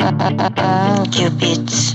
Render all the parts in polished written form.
Cupids.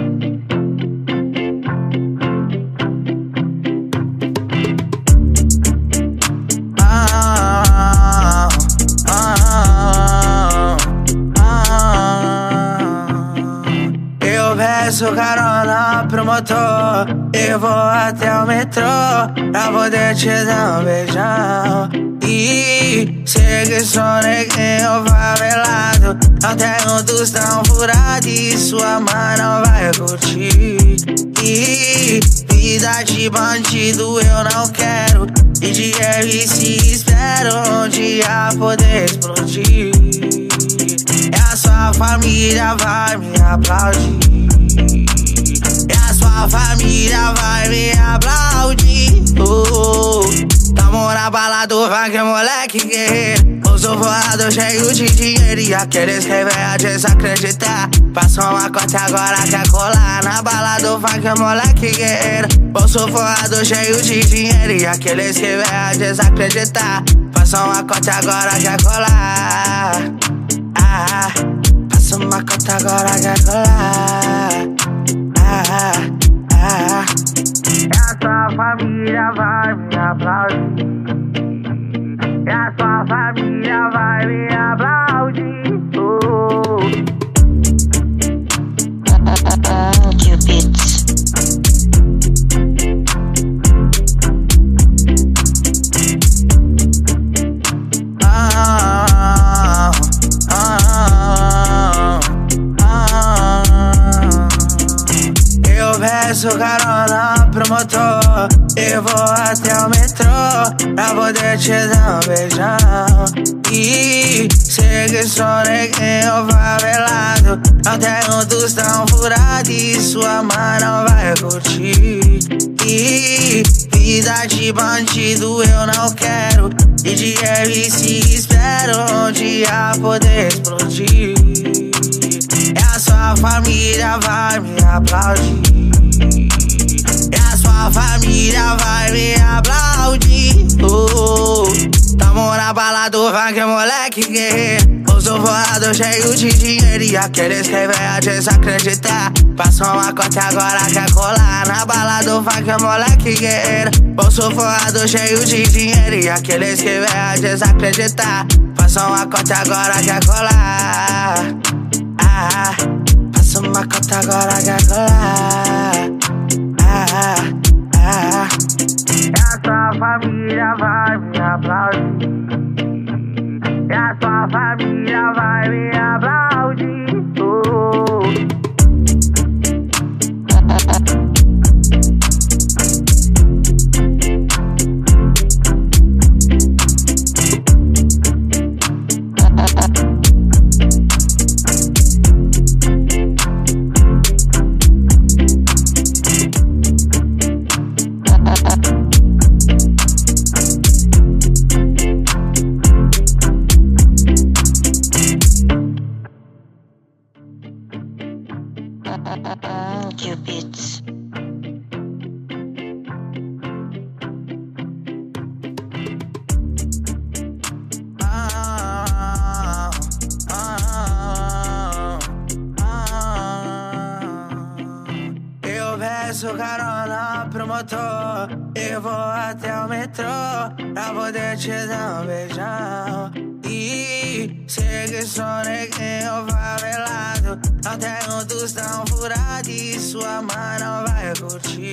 Eu peço carona pro motor e vou até o metrô pra poder te dar um beijão. E sei que sou neguinho favelado, não tenho tostão furado e sua mãe não vai curtir. E vida de bandido eu não quero, e de RC espero um dia poder explodir. E a sua família vai me aplaudir, e a sua família vai me aplaudir. Tamo na balada, funk, moleque guerreiro. Uso voado cheio de dinheiro e aqueles que vêm a desacreditar. Passou uma cota agora quer colar. Na balada, funk, moleque guerreiro. Bolso voado cheio de dinheiro e aqueles que vêm a desacreditar. Passou uma cota agora quer colar. Passou uma cota agora quer colar. E a sua família vai me aplaudir, e a sua família vai me aplaudir. Cupids. Eu peço carona pro motor e vou até o metrô pra poder te dar um beijão. E sei que sou neguinho favelado, não tenho tostão furado e sua mãe não vai curtir. E vida de bandido eu não quero, e de RC espero um dia poder explodir. E a sua família vai me aplaudir, e a sua família vai me aplaudir. Tamo na balada, funk, moleque guerreiro. Uso voado cheio de dinheiro e aqueles que vêm a desacreditar. Passou uma cota agora quer colar. Na balada, funk, moleque guerreiro. Bolso voado cheio de dinheiro e aqueles que vêm a desacreditar. Passou uma cota agora quer colar. Passou uma cota agora quer colar. E a sua família vai me aplaudir, e a sua família vai me aplaudir. Cupids. Eu peço carona pro motor e vou até o metrô pra poder te dar um beijão. E sei que sou neguinho favelado, não tenho tostão furado e sua mãe não vai curtir.